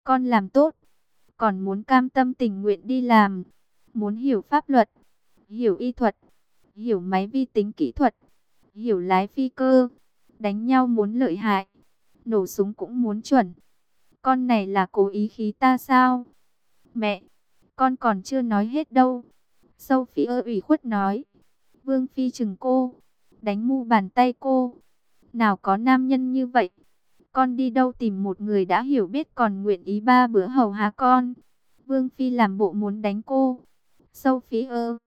Con làm tốt, còn muốn cam tâm tình nguyện đi làm, muốn hiểu pháp luật, hiểu y thuật, hiểu máy vi tính kỹ thuật, hiểu lái phi cơ, đánh nhau muốn lợi hại, nổ súng cũng muốn chuẩn. Con này là cố ý khí ta sao? Mẹ, con còn chưa nói hết đâu. Sophie ủy khuất nói. Vương Phi chừng cô, đánh mu bàn tay cô. Nào có nam nhân như vậy. Con đi đâu tìm một người đã hiểu biết còn nguyện ý 3 bữa hầu hạ con. Vương Phi làm bộ muốn đánh cô. Sophie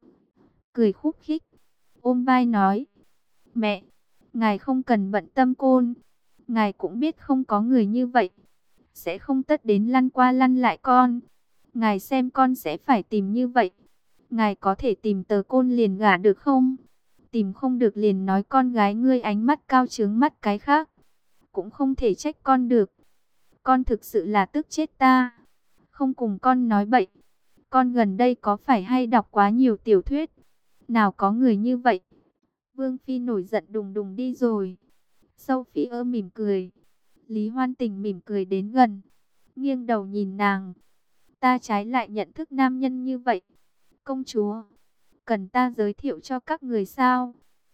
cười khúc khích, ôm vai nói. Mẹ, ngài không cần bận tâm côn. Ngài cũng biết không có người như vậy. Sẽ không tất đến lăn qua lăn lại con. Ngài xem con sẽ phải tìm như vậy. Ngài có thể tìm tờ côn liền gả được không? Tìm không được liền nói con gái ngươi ánh mắt cao chướng mắt cái khác. Cũng không thể trách con được. Con thực sự là tức chết ta. Không cùng con nói bậy. Con gần đây có phải hay đọc quá nhiều tiểu thuyết? Nào có người như vậy. Vương Phi nổi giận đùng đùng đi rồi. Sophie mỉm cười. Lý Hoan Tình mỉm cười đến gần. Nghiêng đầu nhìn nàng. Ta trái lại nhận thức nam nhân như vậy. Công chúa, cần ta giới thiệu cho các người sao?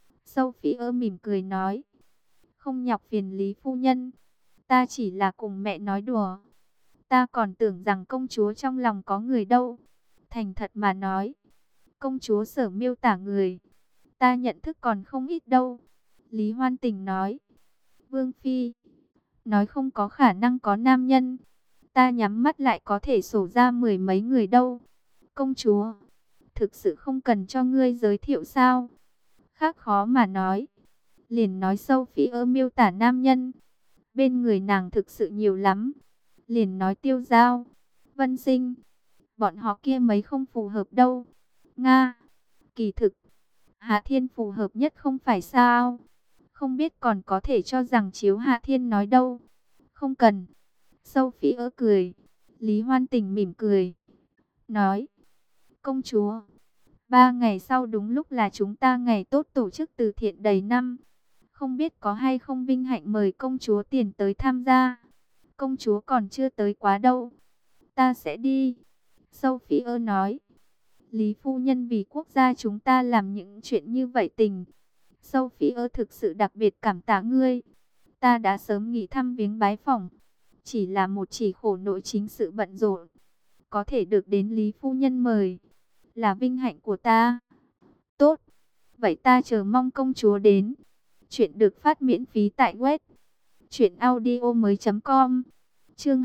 Sophie mỉm cười nói. Không nhọc phiền Lý phu nhân. Ta chỉ là cùng mẹ nói đùa. Ta còn tưởng rằng công chúa trong lòng có người đâu. Thành thật mà nói. Công chúa Sở miêu tả người. Ta nhận thức còn không ít đâu. Lý Hoan Tình nói. Vương Phi nói không có khả năng có nam nhân. Ta nhắm mắt lại có thể sổ ra 10 mấy người đâu. Công chúa, thực sự không cần cho ngươi giới thiệu sao? Khác khó mà nói. Liền nói Sophie miêu tả nam nhân. Bên người nàng thực sự nhiều lắm. Liền nói Tiêu Giao, Vân Sinh. Bọn họ kia mấy không phù hợp đâu. Nga, kỳ thực, Hạ Thiên phù hợp nhất không phải sao? Không biết còn có thể cho rằng chiếu Hạ Thiên nói đâu. Không cần. Sophie cười. Lý Hoan Tình mỉm cười. Nói. Công chúa. 3 ngày sau đúng lúc là chúng ta ngày tốt tổ chức từ thiện đầy năm. Không biết có hay không vinh hạnh mời công chúa tiền tới tham gia. Công chúa còn chưa tới quá đâu. Ta sẽ đi. Sophie nói. Lý phu nhân vì quốc gia chúng ta làm những chuyện như vậy tình. Sophie thực sự đặc biệt cảm tạ ngươi. Ta đã sớm nghỉ thăm viếng bái phỏng. Chỉ là một chỉ khổ nội chính sự bận rộn. Có thể được đến Lý phu nhân mời là vinh hạnh của ta. Tốt, vậy ta chờ mong công chúa đến. Chuyện được phát miễn phí tại web truyệnaudiomoi.com. Chương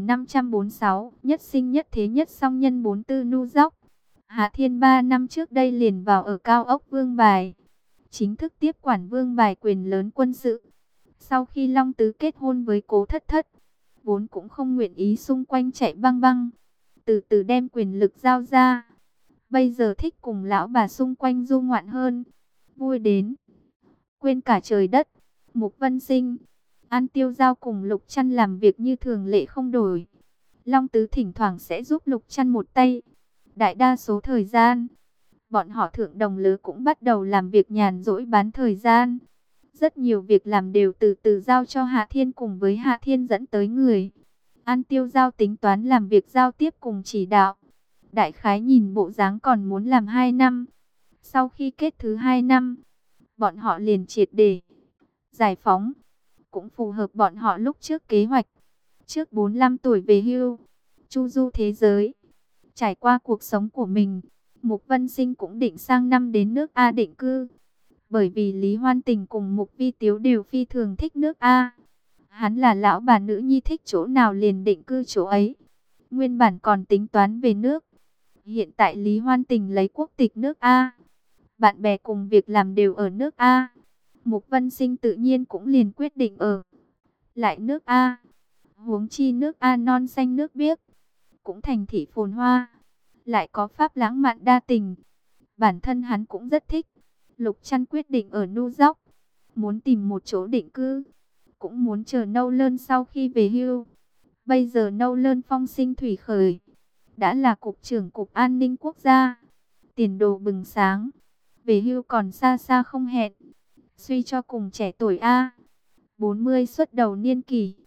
2546, nhất sinh nhất thế nhất song nhân 44 nu dốc. Hạ Thiên 3 năm trước đây liền vào ở cao ốc Vương Bài, chính thức tiếp quản Vương Bài quyền lớn quân sự. Sau khi Long Tứ kết hôn với Cố Thất Thất, vốn cũng không nguyện ý xung quanh chạy băng băng, từ từ đem quyền lực giao ra. Bây giờ thích cùng lão bà xung quanh du ngoạn hơn, vui đến quên cả trời đất. Mục Vân Sinh, An Tiêu Giao cùng Lục Trăn làm việc như thường lệ không đổi. Long Tứ thỉnh thoảng sẽ giúp Lục Trăn một tay. Đại đa số thời gian, bọn họ thượng đồng lứa cũng bắt đầu làm việc nhàn rỗi bán thời gian. Rất nhiều việc làm đều từ từ giao cho Hạ Thiên cùng với Hạ Thiên dẫn tới người. An Tiêu Giao tính toán làm việc giao tiếp cùng chỉ đạo. Đại khái nhìn bộ dáng còn muốn làm 2 năm. Sau khi kết thứ 2 năm, bọn họ liền triệt để giải phóng. Cũng phù hợp bọn họ lúc trước kế hoạch. Trước 45 tuổi về hưu, chu du thế giới. Trải qua cuộc sống của mình, Mục Vân Sinh cũng định sang năm đến nước A định cư. Bởi vì Lý Hoan Tình cùng Mục Vi Tiếu đều phi thường thích nước A. Hắn là lão bà nữ nhi thích chỗ nào liền định cư chỗ ấy. Nguyên bản còn tính toán về nước. Hiện tại Lý Hoan Tình lấy quốc tịch nước A. Bạn bè cùng việc làm đều ở nước A. Mục Vân Sinh tự nhiên cũng liền quyết định ở lại nước A. Huống chi nước A non xanh nước biếc, cũng thành thị phồn hoa, lại có pháp lãng mạn đa tình. Bản thân hắn cũng rất thích. Lục Trăn quyết định ở Nu Dốc, muốn tìm một chỗ định cư, cũng muốn chờ Nâu Lơn sau khi về hưu. Bây giờ Nâu Lơn phong sinh thủy khởi, đã là cục trưởng cục an ninh quốc gia, tiền đồ bừng sáng. Về hưu còn xa xa không hẹn. Suy cho cùng trẻ tuổi A, 40 xuất đầu niên kỷ,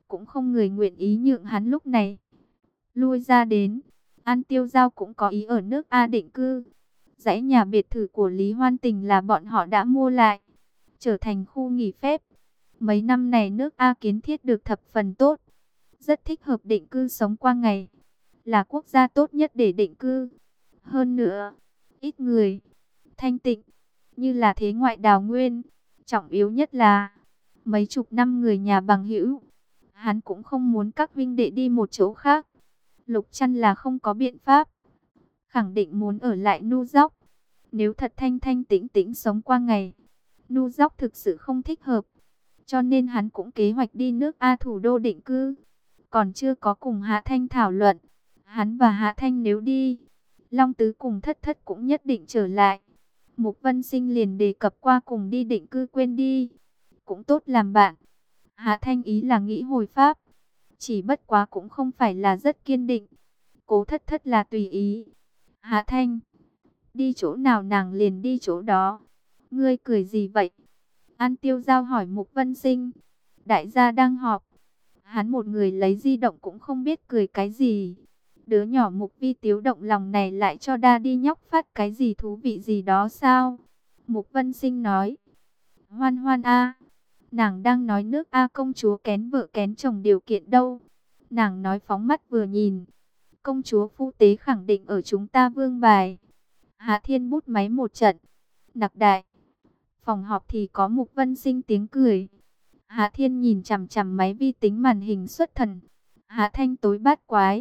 cũng không người nguyện ý nhượng hắn lúc này lui ra đến. An Tiêu Giao cũng có ý ở nước A định cư. Dãy nhà biệt thự của Lý Hoan Tình là bọn họ đã mua lại, trở thành khu nghỉ phép. Mấy năm này nước A kiến thiết được thập phần tốt, rất thích hợp định cư sống qua ngày, là quốc gia tốt nhất để định cư. Hơn nữa, ít người, thanh tịnh, như là thế ngoại đào nguyên. Trọng yếu nhất là, mấy chục năm người nhà bằng hữu, hắn cũng không muốn các huynh đệ đi một chỗ khác. Lục Trăn là không có biện pháp, khẳng định muốn ở lại Nu Dóc. Nếu thật thanh thanh tĩnh tĩnh sống qua ngày, Nu Dóc thực sự không thích hợp. Cho nên hắn cũng kế hoạch đi nước A thủ đô định cư. Còn chưa có cùng Hạ Thanh thảo luận. Hắn và Hạ Thanh nếu đi, Long Tứ cùng Thất Thất cũng nhất định trở lại. Mục Vân Sinh liền đề cập qua cùng đi định cư, quên đi, cũng tốt làm bạn. Hạ Thanh ý là nghĩ hồi Pháp, chỉ bất quá cũng không phải là rất kiên định. Cố Thất Thất là tùy ý. Hạ Thanh đi chỗ nào nàng liền đi chỗ đó. Ngươi cười gì vậy? An Tiêu Giao hỏi Mục Vân Sinh. Đại gia đang họp. Hắn một người lấy di động cũng không biết cười cái gì. Đứa nhỏ Mục Vi Tiếu động lòng này lại cho đa đi nhóc phát cái gì thú vị gì đó sao? Mục Vân Sinh nói. Hoan Hoan a, nàng đang nói nước A công chúa kén vợ kén chồng điều kiện đâu. Nàng nói phóng mắt vừa nhìn. Công chúa phu tế khẳng định ở chúng ta vương bài. Hạ Thiên bút máy một trận. Nặc đại. Phòng họp thì có Mục Vân Sinh tiếng cười. Hạ Thiên nhìn chằm chằm máy vi tính màn hình xuất thần. Hạ Thanh tối bát quái.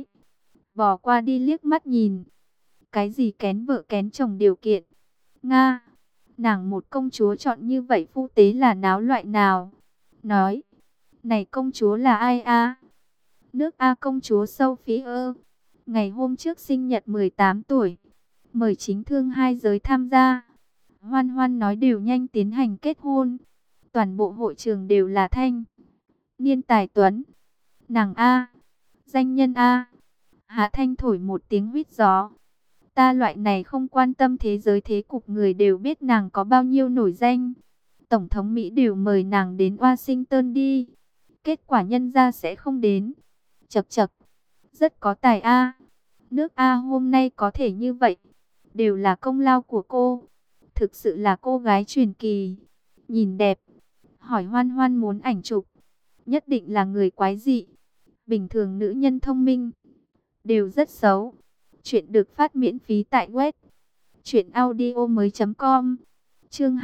Bỏ qua đi liếc mắt nhìn. Cái gì kén vợ kén chồng điều kiện? Nga, nàng một công chúa chọn như vậy phu tế là náo loại nào? Nói, này công chúa là ai a? Nước A công chúa Sophie ơ. Ngày hôm trước sinh nhật 18 tuổi. Mời chính thương hai giới tham gia. Hoan Hoan nói đều nhanh tiến hành kết hôn. Toàn bộ hội trường đều là thanh niên tài tuấn. Nàng A, danh nhân A. Hạ Thanh thổi một tiếng huýt gió. Ta loại này không quan tâm thế giới thế cục, người đều biết nàng có bao nhiêu nổi danh. Tổng thống Mỹ đều mời nàng đến Washington đi. Kết quả nhân ra sẽ không đến. Chậc chậc, rất có tài A. Nước A hôm nay có thể như vậy, đều là công lao của cô. Thực sự là cô gái truyền kỳ. Nhìn đẹp. Hỏi Hoan Hoan muốn ảnh chụp. Nhất định là người quái dị. Bình thường nữ nhân thông minh đều rất xấu. Chuyện được phát miễn phí tại web truyệnaudiomoi.com. Chương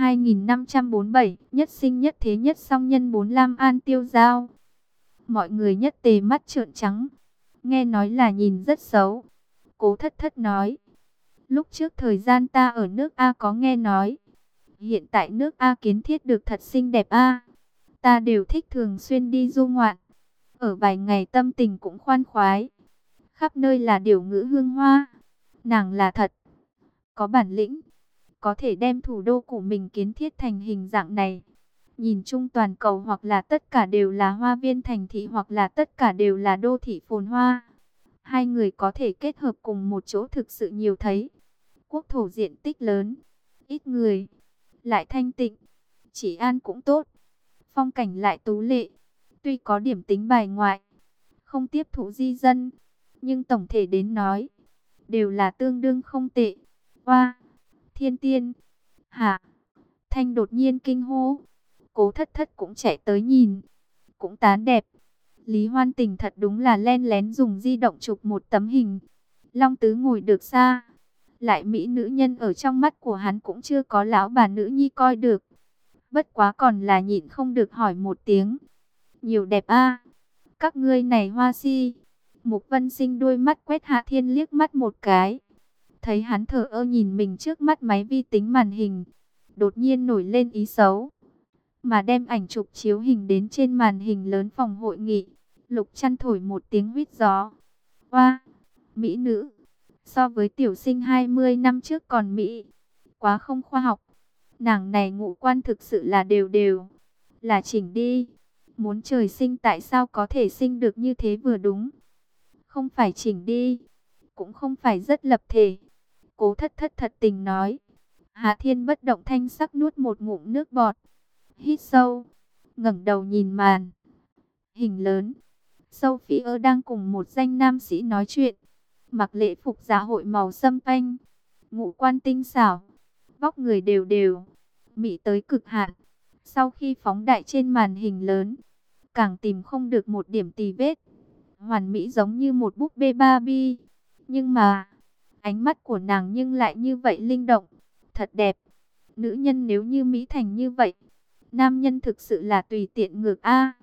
2547, nhất sinh nhất thế nhất song nhân 45 An Tiêu Giao. Mọi người nhất tề mắt trợn trắng. Nghe nói là nhìn rất xấu. Cố Thất Thất nói, lúc trước thời gian ta ở nước A có nghe nói. Hiện tại nước A kiến thiết được thật xinh đẹp A. Ta đều thích thường xuyên đi du ngoạn. Ở vài ngày tâm tình cũng khoan khoái. Khắp nơi là điều ngữ hương hoa. Nàng là thật có bản lĩnh, có thể đem thủ đô của mình kiến thiết thành hình dạng này. Nhìn chung toàn cầu hoặc là tất cả đều là hoa viên thành thị hoặc là tất cả đều là đô thị phồn hoa. Hai người có thể kết hợp cùng một chỗ thực sự nhiều thấy. Quốc thổ diện tích lớn, ít người, lại thanh tịnh, trị an cũng tốt, phong cảnh lại tú lệ. Tuy có điểm tính bài ngoại, không tiếp thụ di dân, nhưng tổng thể đến nói, đều là tương đương không tệ. Hoa, thiên tiên, Hạ Thanh đột nhiên kinh hô. Cố Thất Thất cũng chạy tới nhìn, cũng tán đẹp. Lý Hoan Tình thật đúng là len lén dùng di động chụp một tấm hình. Long Tứ ngồi được xa, lại mỹ nữ nhân ở trong mắt của hắn cũng chưa có lão bà nữ nhi coi được. Bất quá còn là nhịn không được hỏi một tiếng. Nhiều đẹp a, các ngươi này hoa si. Mục Vân Sinh đôi mắt quét Hạ Thiên liếc mắt một cái. Thấy hắn thờ ơ nhìn mình trước mắt máy vi tính màn hình, đột nhiên nổi lên ý xấu. Mà đem ảnh chụp chiếu hình đến trên màn hình lớn phòng hội nghị. Lục Trăn thổi một tiếng huýt gió. Oa, mỹ nữ. So với tiểu sinh 20 năm trước còn mỹ. Quá không khoa học. Nàng này ngũ quan thực sự là đều đều. Là chỉnh đi. Muốn trời sinh tại sao có thể sinh được như thế vừa đúng. Không phải chỉnh đi, cũng không phải rất lập thể. Cố Thất Thất thật tình nói. Hạ Thiên bất động thanh sắc nuốt một ngụm nước bọt. Hít sâu, ngẩng đầu nhìn màn hình lớn. Sophie đang cùng một danh nam sĩ nói chuyện, mặc lễ phục dạ hội màu sâm panh, ngũ quan tinh xảo, vóc người đều đều, mỹ tới cực hạn. Sau khi phóng đại trên màn hình lớn, càng tìm không được một điểm tì vết, hoàn mỹ giống như một búp bê Barbie. Nhưng mà, ánh mắt của nàng nhưng lại như vậy linh động, thật đẹp. Nữ nhân nếu như mỹ thành như vậy, nam nhân thực sự là tùy tiện ngược a.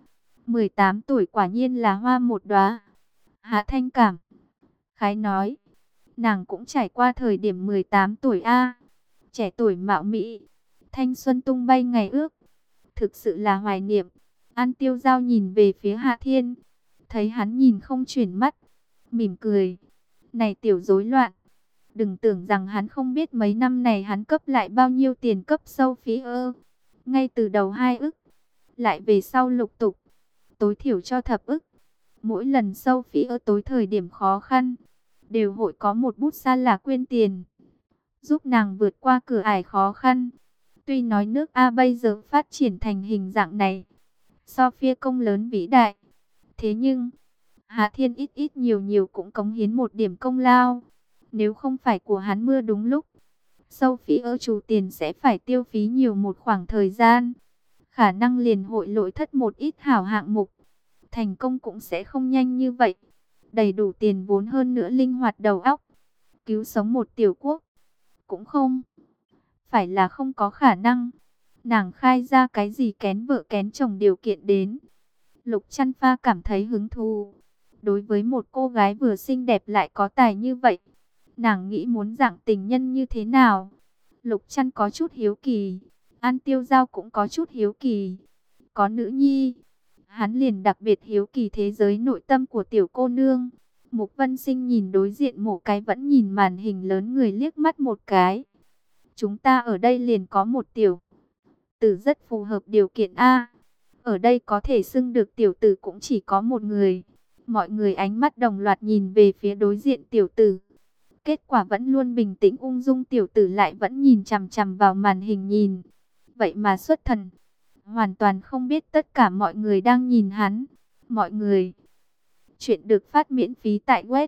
18 tuổi quả nhiên là hoa một đóa. Hạ Thanh cảm khái nói, nàng cũng trải qua thời điểm 18 tuổi a, trẻ tuổi mạo mỹ, thanh xuân tung bay ngày ước, thực sự là hoài niệm. An Tiêu Giao nhìn về phía Hạ Thiên, thấy hắn nhìn không chuyển mắt, mỉm cười. Này tiểu rối loạn, đừng tưởng rằng hắn không biết mấy năm này hắn cấp lại bao nhiêu tiền cấp Sophie. Ngay từ đầu 2 ức, lại về sau lục tục, tối thiểu cho thập ức. Mỗi lần Sophie tối thời điểm khó khăn, đều hội có một bút xa là quyên tiền, giúp nàng vượt qua cửa ải khó khăn. Tuy nói nước A bây giờ phát triển thành hình dạng này, Sophie công lớn vĩ đại, thế nhưng Hạ Thiên ít ít nhiều nhiều cũng cống hiến một điểm công lao. Nếu không phải của hắn mưa đúng lúc, Sophie chủ tiền sẽ phải tiêu phí nhiều một khoảng thời gian, khả năng liền hội lỗi thất một ít hảo hạng mục, thành công cũng sẽ không nhanh như vậy. Đầy đủ tiền vốn hơn nữa linh hoạt đầu óc, cứu sống một tiểu quốc cũng không phải là không có khả năng. Nàng khai ra cái gì kén vợ kén chồng điều kiện đến, Lục Chăn Pha cảm thấy hứng thú. Đối với một cô gái vừa xinh đẹp lại có tài như vậy, nàng nghĩ muốn dạng tình nhân như thế nào? Lục Chăn có chút hiếu kỳ, An Tiêu Giao cũng có chút hiếu kỳ. Có nữ nhi, hắn liền đặc biệt hiếu kỳ thế giới nội tâm của tiểu cô nương. Mục Vân Sinh nhìn đối diện một cái vẫn nhìn màn hình lớn người liếc mắt một cái. Chúng ta ở đây liền có một tiểu tử rất phù hợp điều kiện A. Ở đây có thể xưng được tiểu tử cũng chỉ có một người. Mọi người ánh mắt đồng loạt nhìn về phía đối diện tiểu tử. Kết quả vẫn luôn bình tĩnh ung dung tiểu tử lại vẫn nhìn chằm chằm vào màn hình nhìn. Vậy mà xuất thần, hoàn toàn không biết tất cả mọi người đang nhìn hắn. Mọi người. Chuyện được phát miễn phí tại web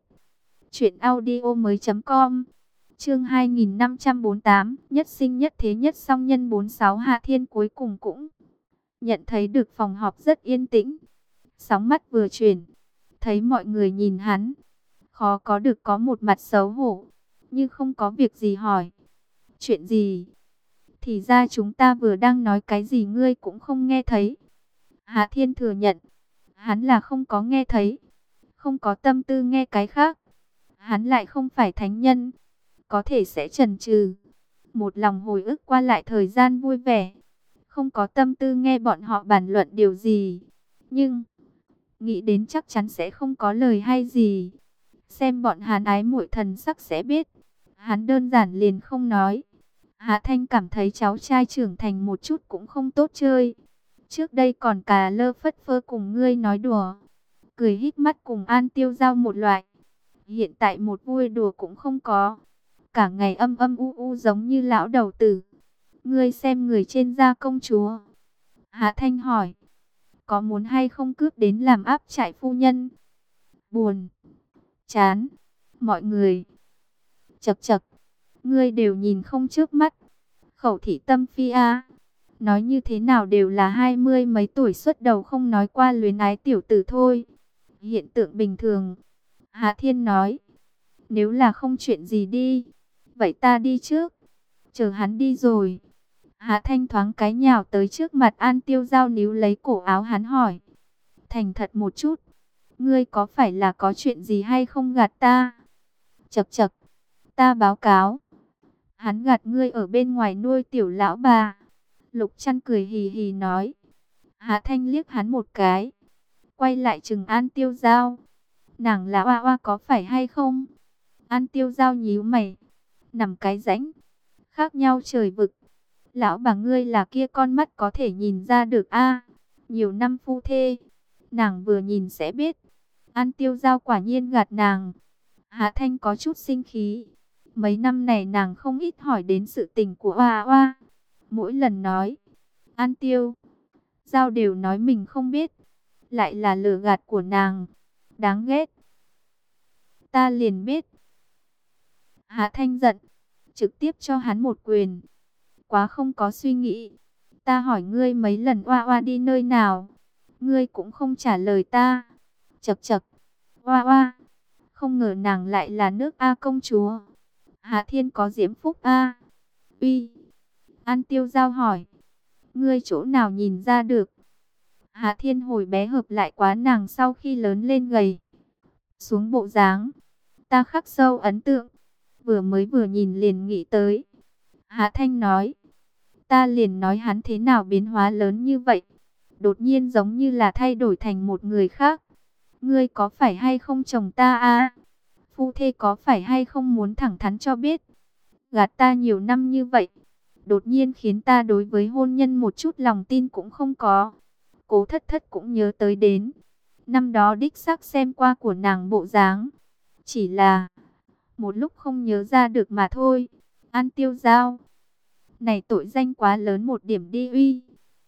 truyệnaudiomoi.com. Chương 2548, nhất sinh nhất thế nhất song nhân 46. Hạ Thiên cuối cùng cũng nhận thấy được phòng họp rất yên tĩnh. Sóng mắt vừa chuyển, thấy mọi người nhìn hắn, khó có được có một mặt xấu hổ, như không có việc gì hỏi. Chuyện gì? Thì ra chúng ta vừa đang nói cái gì ngươi cũng không nghe thấy. Hạ Thiên thừa nhận, hắn là không có nghe thấy, không có tâm tư nghe cái khác. Hắn lại không phải thánh nhân, có thể sẽ chần chừ, một lòng hồi ức qua lại thời gian vui vẻ, không có tâm tư nghe bọn họ bàn luận điều gì. Nhưng nghĩ đến chắc chắn sẽ không có lời hay gì. Xem bọn hắn ái muội thần sắc sẽ biết. Hắn đơn giản liền không nói. Hạ Thanh cảm thấy cháu trai trưởng thành một chút cũng không tốt chơi. Trước đây còn cà lơ phất phơ cùng ngươi nói đùa, cười híp mắt cùng An Tiêu Giao một loại. Hiện tại một vui đùa cũng không có, cả ngày âm âm u u giống như lão đầu tử. Ngươi xem người trên da công chúa. Hạ Thanh hỏi, có muốn hay không cướp đến làm áp trại phu nhân? Buồn, chán, mọi người. Chậc chậc, ngươi đều nhìn không trước mắt. Khẩu thị tâm phi a. Nói như thế nào đều là 20 mấy tuổi xuất đầu không nói qua luyến ái tiểu tử thôi. Hiện tượng bình thường. Hạ Thiên nói, nếu là không chuyện gì đi, vậy ta đi trước. Chờ hắn đi rồi, Hạ Thanh thoáng cái nhào tới trước mặt An Tiêu Giao níu lấy cổ áo hắn hỏi, thành thật một chút, ngươi có phải là có chuyện gì hay không gạt ta? Chậc chậc, ta báo cáo, hắn gạt ngươi ở bên ngoài nuôi tiểu lão bà. Lục Chăn cười hì hì nói. Hạ Thanh liếc hắn một cái, quay lại chừng An Tiêu Giao, nàng là oa oa có phải hay không? An Tiêu Giao nhíu mày, nằm cái rãnh, khác nhau trời vực. Lão bà ngươi là kia con mắt có thể nhìn ra được a. Nhiều năm phu thê, nàng vừa nhìn sẽ biết. An Tiêu Giao quả nhiên gạt nàng. Hạ Thanh có chút sinh khí. Mấy năm này nàng không ít hỏi đến sự tình của oa oa. Mỗi lần nói, An Tiêu Giao đều nói mình không biết. lại là lừa gạt của nàng. Đáng ghét. Ta liền biết. Hạ Thanh giận, trực tiếp cho hắn một quyền. Quá không có suy nghĩ. Ta hỏi ngươi mấy lần Oa Oa đi nơi nào, ngươi cũng không trả lời ta. Chậc chậc. Oa Oa, không ngờ nàng lại là nước A công chúa. Hạ Thiên có diễm phúc A. Uy. An Tiêu Giao hỏi. Ngươi chỗ nào nhìn ra được? Hạ Thiên hồi bé hợp lại quá nàng sau khi lớn lên gầy xuống bộ dáng. Ta khắc sâu ấn tượng. Vừa nhìn liền nghĩ tới. Hạ Thanh nói. Ta liền nói hắn thế nào biến hóa lớn như vậy. Đột nhiên giống như là thay đổi thành một người khác. Ngươi có phải hay không chồng ta à? Phu thê có phải hay không muốn thẳng thắn cho biết. Gạt ta nhiều năm như vậy. Đột nhiên khiến ta đối với hôn nhân một chút lòng tin cũng không có. Cố Thất Thất cũng nhớ tới đến. Năm đó đích xác xem qua của nàng bộ dáng. Chỉ là một lúc không nhớ ra được mà thôi. An Tiêu Giao. Này tội danh quá lớn một điểm đi uy.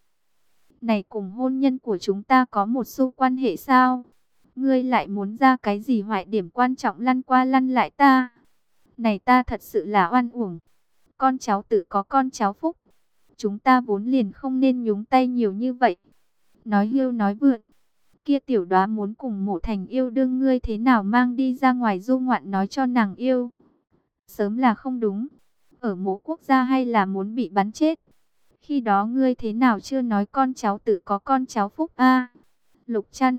Này cùng hôn nhân của chúng ta có một xu quan hệ sao? Ngươi lại muốn ra cái gì hoại điểm quan trọng lăn qua lăn lại ta? Này ta thật sự là oan uổng. Con cháu tự có con cháu phúc. Chúng ta vốn liền không nên nhúng tay nhiều như vậy. Nói hưu nói vượn. Kia tiểu đoá muốn cùng Mộ Thành yêu đương, ngươi thế nào mang đi ra ngoài du ngoạn nói cho nàng yêu. Sớm là không đúng. Ở Mộ quốc gia hay là muốn bị bắn chết. Khi đó ngươi thế nào chưa nói con cháu tự có con cháu phúc a? Lục Trăn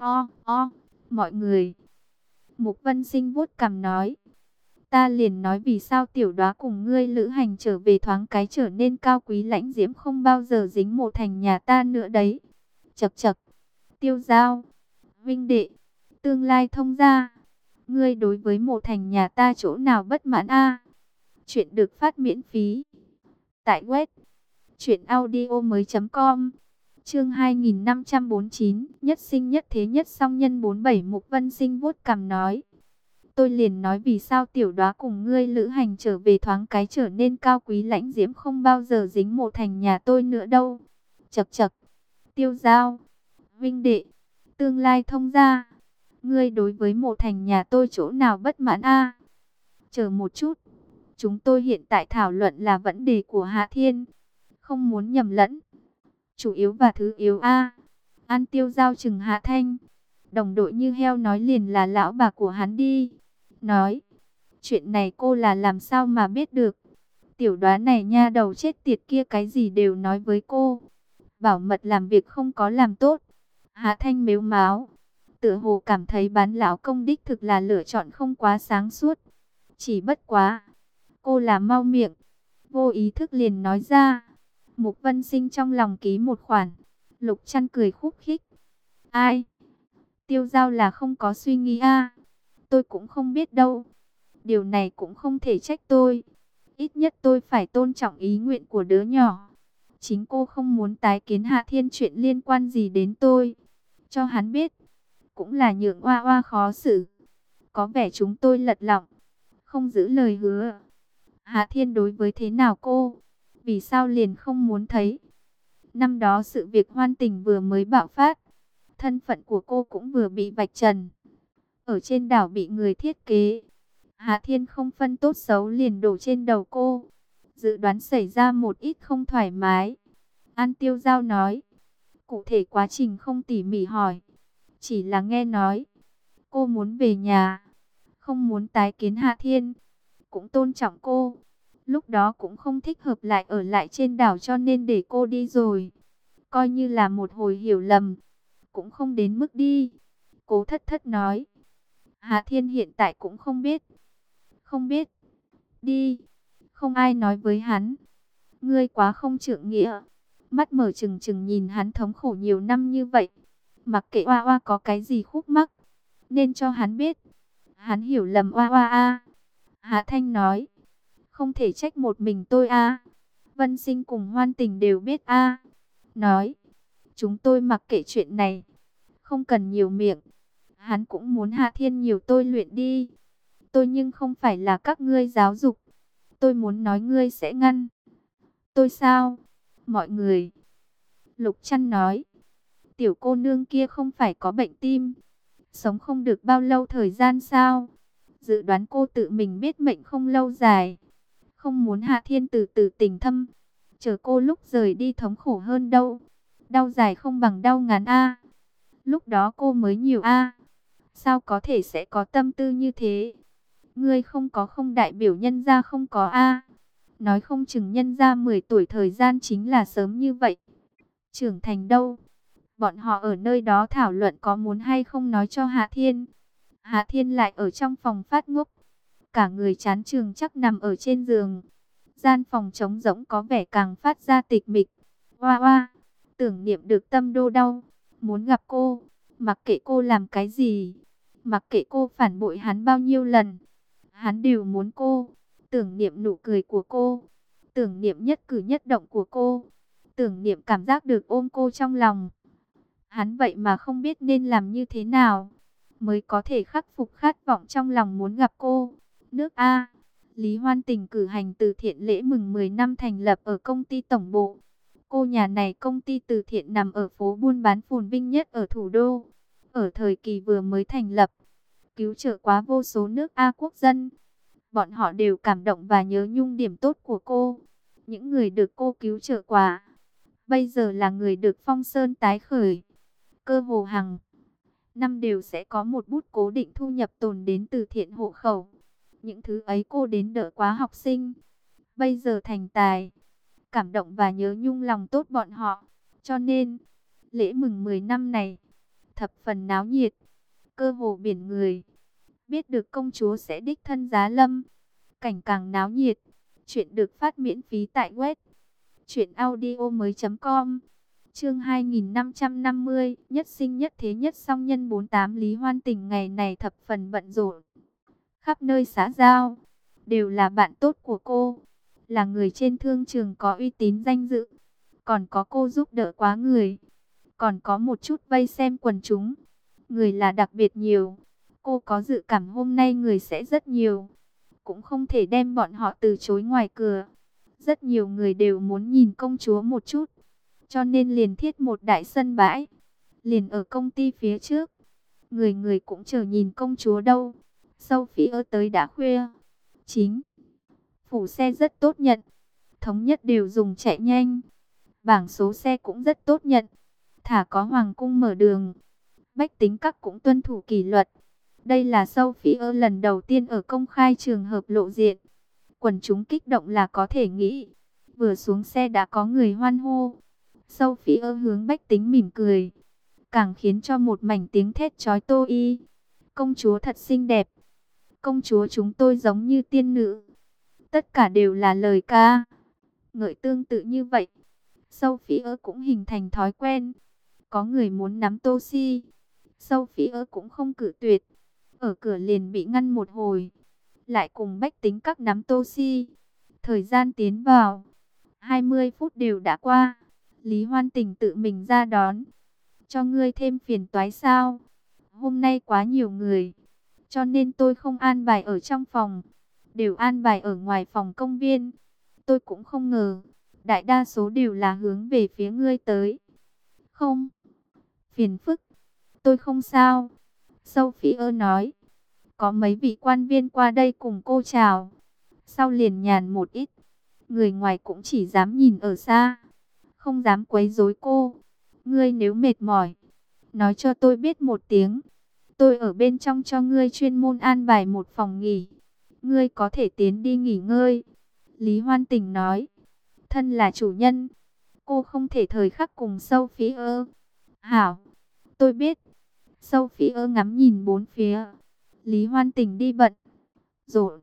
mọi người. Mục Vân Sinh vuốt cằm nói. Ta liền nói vì sao tiểu đoá cùng ngươi lữ hành trở về thoáng cái trở nên cao quý lãnh diễm, không bao giờ dính Mộ Thành nhà ta nữa đấy. Chậc chậc. Tiêu Giao. Vinh đệ. Tương lai thông gia. Ngươi đối với Mộ Thành nhà ta chỗ nào bất mãn a? Chuyện được phát miễn phí. Tại web. truyệnaudiomoi.com. Chương 2549, nhất sinh nhất thế nhất song nhân 47. Mục Vân Sinh vuốt cằm nói. Tôi liền nói vì sao tiểu đoá cùng ngươi lữ hành trở về thoáng cái trở nên cao quý lãnh diễm, không bao giờ dính Mộ Thành nhà tôi nữa đâu. Chậc chậc. Tiêu Giao. Vinh đệ. Tương lai thông gia. Ngươi đối với Mộ Thành nhà tôi chỗ nào bất mãn a? Chờ một chút. Chúng tôi hiện tại thảo luận là vấn đề của Hạ Thiên. Không muốn nhầm lẫn. Chủ yếu và thứ yếu a. An Tiêu Giao chừng Hạ Thanh. Đồng đội như heo nói liền là lão bà của hắn đi. Nói. Chuyện này cô là làm sao mà biết được. Tiểu đoá này nha đầu chết tiệt kia cái gì đều nói với cô. Bảo mật làm việc không có làm tốt. Hạ Thanh mếu máo. Tựa hồ cảm thấy bán lão công đích thực là lựa chọn không quá sáng suốt. Chỉ bất quá. Cô là mau miệng. Vô ý thức liền nói ra. Mục Vân Sinh trong lòng ký một khoản. Lục Trăn cười khúc khích. Ai? Tiêu Giao là không có suy nghĩ a. Tôi cũng không biết đâu. Điều này cũng không thể trách tôi. Ít nhất tôi phải tôn trọng ý nguyện của đứa nhỏ. Chính cô không muốn tái kiến Hạ Thiên, chuyện liên quan gì đến tôi. Cho hắn biết. Cũng là nhượng Oa Oa khó xử. Có vẻ chúng tôi lật lọng, không giữ lời hứa. Hạ Thiên đối với thế nào cô? Vì sao liền không muốn thấy? Năm đó sự việc Hoan Tình vừa mới bạo phát. Thân phận của cô cũng vừa bị vạch trần. Ở trên đảo bị người thiết kế. Hạ Thiên không phân tốt xấu liền đổ trên đầu cô. Dự đoán xảy ra một ít không thoải mái. An Tiêu Giao nói. Cụ thể quá trình không tỉ mỉ hỏi. Chỉ là nghe nói. Cô muốn về nhà. Không muốn tái kiến Hạ Thiên. Cũng tôn trọng cô. Lúc đó cũng không thích hợp lại ở lại trên đảo cho nên để cô đi rồi. Coi như là một hồi hiểu lầm. Cũng không đến mức đi. Cố Thất Thất nói. Hạ Thiên hiện tại cũng không biết. Không biết. Đi. Không ai nói với hắn. Ngươi quá không trượng nghĩa. Mắt mở trừng trừng nhìn hắn thống khổ nhiều năm như vậy. Mặc kệ Oa Oa có cái gì khúc mắc. Nên cho hắn biết. Hắn hiểu lầm Oa Oa a. Hạ Thanh nói. Không thể trách một mình tôi a. Vân Sinh cùng Hoan Tình đều biết a. Nói. Chúng tôi mặc kệ chuyện này. Không cần nhiều miệng. Hắn cũng muốn Hạ Thiên nhiều tôi luyện đi. Tôi nhưng không phải là các ngươi giáo dục. Tôi muốn nói ngươi sẽ ngăn. Tôi sao? Mọi người. Lục Trăn nói. Tiểu cô nương kia không phải có bệnh tim, sống không được bao lâu thời gian sao? Dự đoán cô tự mình biết mệnh không lâu dài, không muốn Hạ Thiên từ từ tình thâm, chờ cô lúc rời đi thống khổ hơn đâu. Đau dài không bằng đau ngắn a. Lúc đó cô mới nhiều a. Sao có thể sẽ có tâm tư như thế? Ngươi không có không đại biểu nhân gia không có a. Nói không chừng nhân gia 10 tuổi thời gian chính là sớm như vậy. Trưởng thành đâu? Bọn họ ở nơi đó thảo luận có muốn hay không nói cho Hạ Thiên. Hạ Thiên lại ở trong phòng phát ngốc, cả người chán chường chắc nằm ở trên giường. Gian phòng trống rỗng có vẻ càng phát ra tịch mịch. Oa oa, tưởng niệm được tâm đô đau, muốn gặp cô, mặc kệ cô làm cái gì, mặc kệ cô phản bội hắn bao nhiêu lần, hắn đều muốn cô. Tưởng niệm nụ cười của cô, tưởng niệm nhất cử nhất động của cô, tưởng niệm cảm giác được ôm cô trong lòng. Hắn vậy mà không biết nên làm như thế nào mới có thể khắc phục khát vọng trong lòng muốn gặp cô. Nước A, Lý Hoan Tình cử hành từ thiện lễ mừng 10 năm thành lập ở công ty tổng bộ. Cô nhà này công ty từ thiện nằm ở phố buôn bán phồn vinh nhất ở thủ đô. Ở thời kỳ vừa mới thành lập, cứu trợ quá vô số nước A quốc dân. Bọn họ đều cảm động và nhớ nhung điểm tốt của cô. Những người được cô cứu trợ quá, bây giờ là người được phong sơn tái khởi. Cơ hồ hàng năm đều sẽ có một bút cố định thu nhập tồn đến từ thiện hộ khẩu. Những thứ ấy cô đến đỡ quá học sinh, bây giờ thành tài, cảm động và nhớ nhung lòng tốt bọn họ. Cho nên, lễ mừng 10 năm này, thập phần náo nhiệt, cơ hồ biển người. Biết được công chúa sẽ đích thân giá lâm, cảnh càng náo nhiệt. Chuyện được phát miễn phí tại web truyệnaudiomoi.com. Chương 2550, nhất sinh nhất thế nhất song nhân 48. Lý Hoan Tình ngày này thập phần bận rộn. Khắp nơi xã giao đều là bạn tốt của cô, là người trên thương trường có uy tín danh dự, còn có cô giúp đỡ quá người, còn có một chút vây xem quần chúng. Người là đặc biệt nhiều. Cô có dự cảm hôm nay người sẽ rất nhiều, cũng không thể đem bọn họ từ chối ngoài cửa. Rất nhiều người đều muốn nhìn công chúa một chút, cho nên liền thiết một đại sân bãi, liền ở công ty phía trước. Người người cũng chờ nhìn công chúa đâu. Sophie tới đã khuya. Chính phủ xe rất tốt nhận, thống nhất đều dùng chạy nhanh. Bảng số xe cũng rất tốt nhận, thả có hoàng cung mở đường. Bách tính các cũng tuân thủ kỷ luật. Đây là Sophie lần đầu tiên ở công khai trường hợp lộ diện. Quần chúng kích động là có thể nghĩ. Vừa xuống xe đã có người hoan hô. Sophie hướng bách tính mỉm cười, càng khiến cho một mảnh tiếng thét chói tai. Công chúa thật xinh đẹp, công chúa chúng tôi giống như tiên nữ. Tất cả đều là lời ca ngợi tương tự như vậy. Sophie cũng hình thành thói quen. Có người muốn nắm tô si, Sophie cũng không cự tuyệt. Ở cửa liền bị ngăn một hồi, lại cùng bách tính các nắm tô si. Thời gian tiến vào 20 phút đều đã qua. Lý Hoan Tình tự mình ra đón. Cho ngươi thêm phiền toái sao? Hôm nay quá nhiều người, cho nên tôi không an bài ở trong phòng, đều an bài ở ngoài phòng công viên. Tôi cũng không ngờ, đại đa số đều là hướng về phía ngươi tới. Không, phiền phức, tôi không sao. Sophie nói, có mấy vị quan viên qua đây cùng cô chào, sau liền nhàn một ít. Người ngoài cũng chỉ dám nhìn ở xa, không dám quấy rối cô. Ngươi nếu mệt mỏi, nói cho tôi biết một tiếng, tôi ở bên trong cho ngươi chuyên môn an bài một phòng nghỉ, ngươi có thể tiến đi nghỉ ngơi. Lý Hoan Tình nói, thân là chủ nhân, cô không thể thời khắc cùng Sophie. Hảo, tôi biết. Sophie ngắm nhìn bốn phía. Lý Hoan Tình đi bận rồi.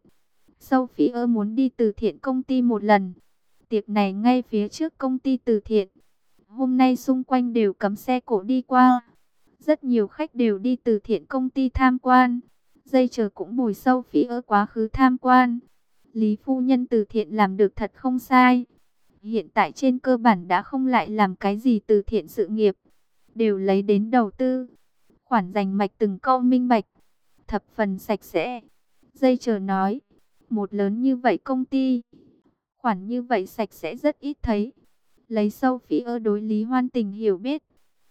Sophie muốn đi từ thiện công ty một lần. Tiệc này ngay phía trước công ty từ thiện. Hôm nay xung quanh đều cấm xe cộ đi qua. Rất nhiều khách đều đi từ thiện công ty tham quan. Dây chờ cũng bùi Sophie quá khứ tham quan. Lý phu nhân từ thiện làm được thật không sai. Hiện tại trên cơ bản đã không lại làm cái gì từ thiện sự nghiệp, đều lấy đến đầu tư. Khoản rành mạch từng câu minh bạch, thập phần sạch sẽ. Dây chờ nói, một lớn như vậy công ty, khoản như vậy sạch sẽ rất ít thấy. Lấy Sophie đối Lý Hoan Tình hiểu biết,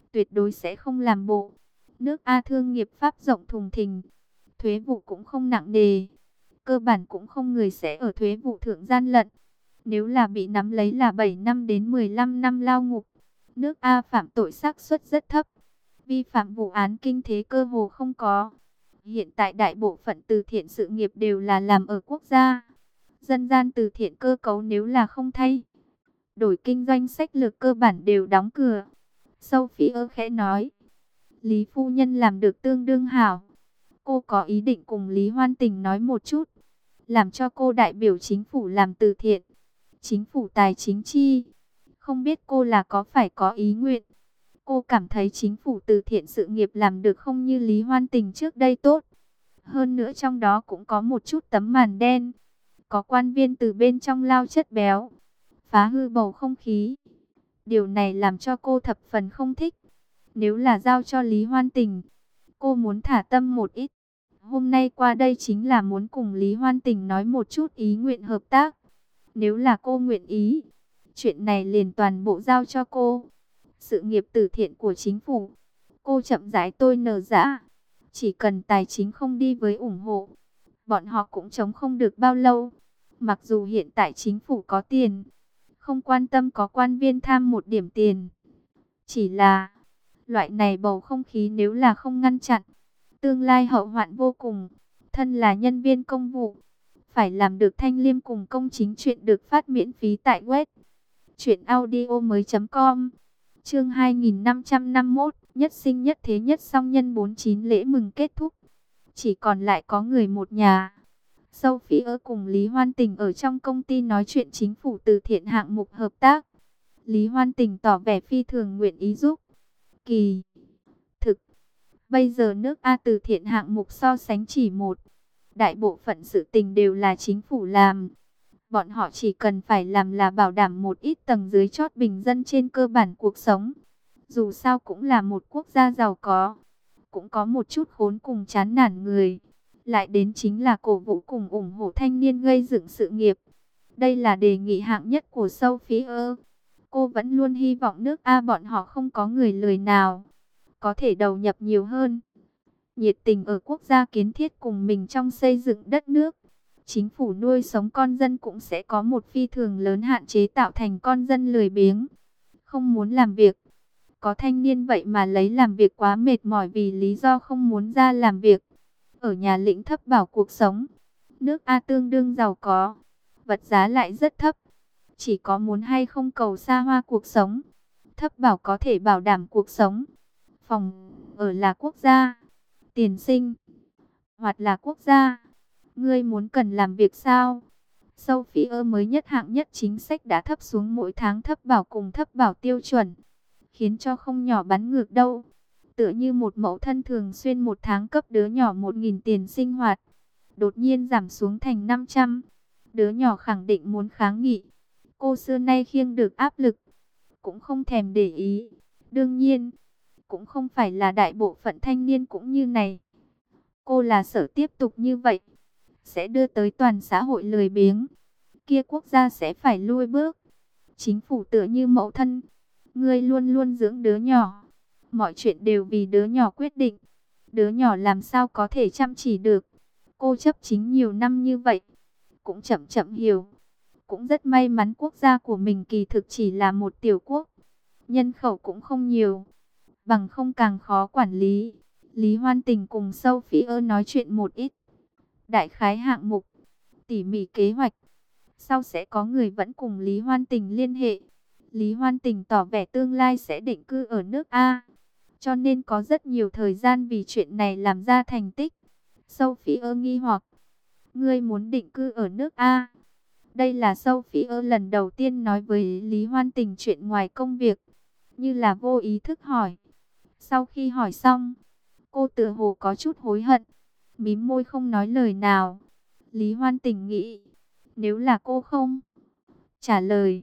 tuyệt đối sẽ không làm bộ. Nước A thương nghiệp pháp rộng thùng thình, thuế vụ cũng không nặng nề, cơ bản cũng không người sẽ ở thuế vụ thượng gian lận. Nếu là bị nắm lấy là 7 năm đến 15 năm lao ngục. Nước A phạm tội xác suất rất thấp, vi phạm vụ án kinh thế cơ hồ không có. Hiện tại đại bộ phận từ thiện sự nghiệp đều là làm ở quốc gia. Dân gian từ thiện cơ cấu nếu là không thay đổi kinh doanh sách lược cơ bản đều đóng cửa. Sophie khẽ nói, Lý phu nhân làm được tương đương hảo. Cô có ý định cùng Lý Hoan Tình nói một chút, làm cho cô đại biểu chính phủ làm từ thiện. Chính phủ tài chính chi, không biết cô là có phải có ý nguyện. Cô cảm thấy chính phủ từ thiện sự nghiệp làm được không như Lý Hoan Tình trước đây tốt. Hơn nữa trong đó cũng có một chút tấm màn đen. Có quan viên từ bên trong lao chất béo, phá hư bầu không khí. Điều này làm cho cô thập phần không thích. Nếu là giao cho Lý Hoan Tình, cô muốn thả tâm một ít. Hôm nay qua đây chính là muốn cùng Lý Hoan Tình nói một chút ý nguyện hợp tác. Nếu là cô nguyện ý, chuyện này liền toàn bộ giao cho cô. Sự nghiệp từ thiện của chính phủ, cô chậm rãi tôi nở dã. Chỉ cần tài chính không đi với ủng hộ, bọn họ cũng chống không được bao lâu. Mặc dù hiện tại chính phủ có tiền, không quan tâm có quan viên tham một điểm tiền. Chỉ là, loại này bầu không khí nếu là không ngăn chặn, tương lai hậu hoạn vô cùng. Thân là nhân viên công vụ, phải làm được thanh liêm cùng công chính. Chuyện được phát miễn phí tại web truyệnaudiomoi.com. Chương 2551, nhất sinh nhất thế nhất song nhân 49 lễ mừng kết thúc. Chỉ còn lại có người một nhà. Sophie cùng Lý Hoan Tình ở trong công ty nói chuyện chính phủ từ thiện hạng mục hợp tác. Lý Hoan Tình tỏ vẻ phi thường nguyện ý giúp. Kỳ thực, bây giờ nước A từ thiện hạng mục so sánh chỉ một. Đại bộ phận sự tình đều là chính phủ làm. Bọn họ chỉ cần phải làm là bảo đảm một ít tầng dưới chót bình dân trên cơ bản cuộc sống. Dù sao cũng là một quốc gia giàu có, cũng có một chút khốn cùng chán nản người. Lại đến chính là cổ vũ cùng ủng hộ thanh niên gây dựng sự nghiệp. Đây là đề nghị hạng nhất của Sophie. Cô vẫn luôn hy vọng nước A bọn họ không có người lười nào, có thể đầu nhập nhiều hơn, nhiệt tình ở quốc gia kiến thiết cùng mình trong xây dựng đất nước. Chính phủ nuôi sống con dân cũng sẽ có một phi thường lớn hạn chế tạo thành con dân lười biếng, không muốn làm việc. Có thanh niên vậy mà lấy làm việc quá mệt mỏi vì lý do không muốn ra làm việc, ở nhà lĩnh thấp bảo cuộc sống. Nước A tương đương giàu có, vật giá lại rất thấp. Chỉ có muốn hay không cầu xa hoa cuộc sống, thấp bảo có thể bảo đảm cuộc sống. Phòng ở là quốc gia, tiền sinh hoạt là quốc gia. Ngươi muốn cần làm việc sao? Sophie mới nhất hạng nhất chính sách đã thấp xuống mỗi tháng thấp bảo cùng thấp bảo tiêu chuẩn, khiến cho không nhỏ bắn ngược đâu. Tựa như một mẫu thân thường xuyên một tháng cấp đứa nhỏ 1.000 tiền sinh hoạt, đột nhiên giảm xuống thành 500. Đứa nhỏ khẳng định muốn kháng nghị. Cô xưa nay khiêng được áp lực, cũng không thèm để ý. Đương nhiên, cũng không phải là đại bộ phận thanh niên cũng như này. Cô là sợ tiếp tục như vậy sẽ đưa tới toàn xã hội lười biếng, kia quốc gia sẽ phải lui bước. Chính phủ tựa như mẫu thân, ngươi luôn luôn dưỡng đứa nhỏ, mọi chuyện đều vì đứa nhỏ quyết định. Đứa nhỏ làm sao có thể chăm chỉ được. Cô chấp chính nhiều năm như vậy, cũng chậm chậm hiểu. Cũng rất may mắn quốc gia của mình kỳ thực chỉ là một tiểu quốc, nhân khẩu cũng không nhiều, bằng không càng khó quản lý. Lý Hoan Tình cùng Sophie nói chuyện một ít đại khái hạng mục, tỉ mỉ kế hoạch. Sau sẽ có người vẫn cùng Lý Hoan Tình liên hệ. Lý Hoan Tình tỏ vẻ tương lai sẽ định cư ở nước A, cho nên có rất nhiều thời gian vì chuyện này làm ra thành tích. Sophie nghi hoặc, ngươi muốn định cư ở nước A? Đây là Sophie lần đầu tiên nói với Lý Hoan Tình chuyện ngoài công việc, như là vô ý thức hỏi. Sau khi hỏi xong, cô tựa hồ có chút hối hận, mím môi không nói lời nào. Lý Hoan Tình nghĩ, nếu là cô không trả lời,